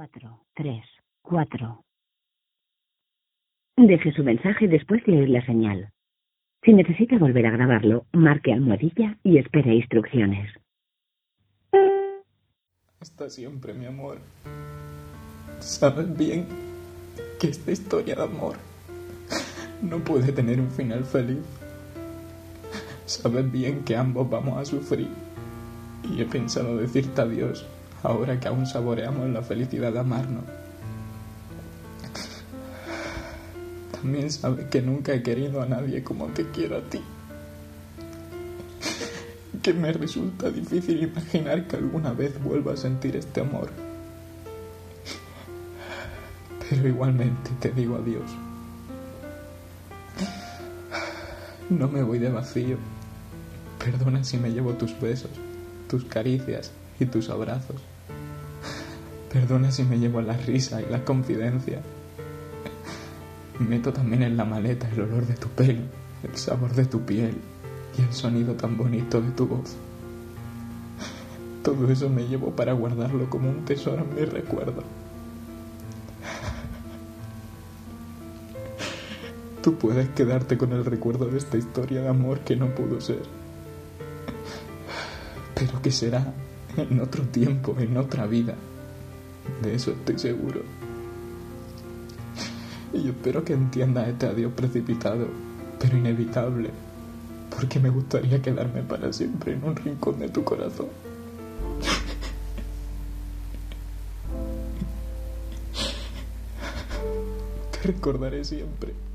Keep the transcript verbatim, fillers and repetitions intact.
cuatro, tres, cuatro. Deje su mensaje después de oír la señal. Si necesita volver a grabarlo, marque almohadilla y espere instrucciones. Hasta siempre, mi amor. Sabes bien que esta historia de amor no puede tener un final feliz. Sabes bien que ambos vamos a sufrir. Y he pensado decirte adiós ahora que aún saboreamos la felicidad de amarnos. También sabes que nunca he querido a nadie como te quiero a ti. Que me resulta difícil imaginar que alguna vez vuelva a sentir este amor. Pero igualmente te digo adiós. No me voy de vacío. Perdona si me llevo tus besos, tus caricias y tus abrazos. Perdona si me llevo la risa y la confidencia. Meto también en la maleta el olor de tu pelo, el sabor de tu piel y el sonido tan bonito de tu voz. Todo eso me llevo para guardarlo como un tesoro en mi recuerdo. Tú puedes quedarte con el recuerdo de esta historia de amor que no pudo ser, pero que será en otro tiempo, en otra vida. De eso estoy seguro. Y yo espero que entiendas este adiós precipitado, pero inevitable, porque me gustaría quedarme para siempre en un rincón de tu corazón. Te recordaré siempre.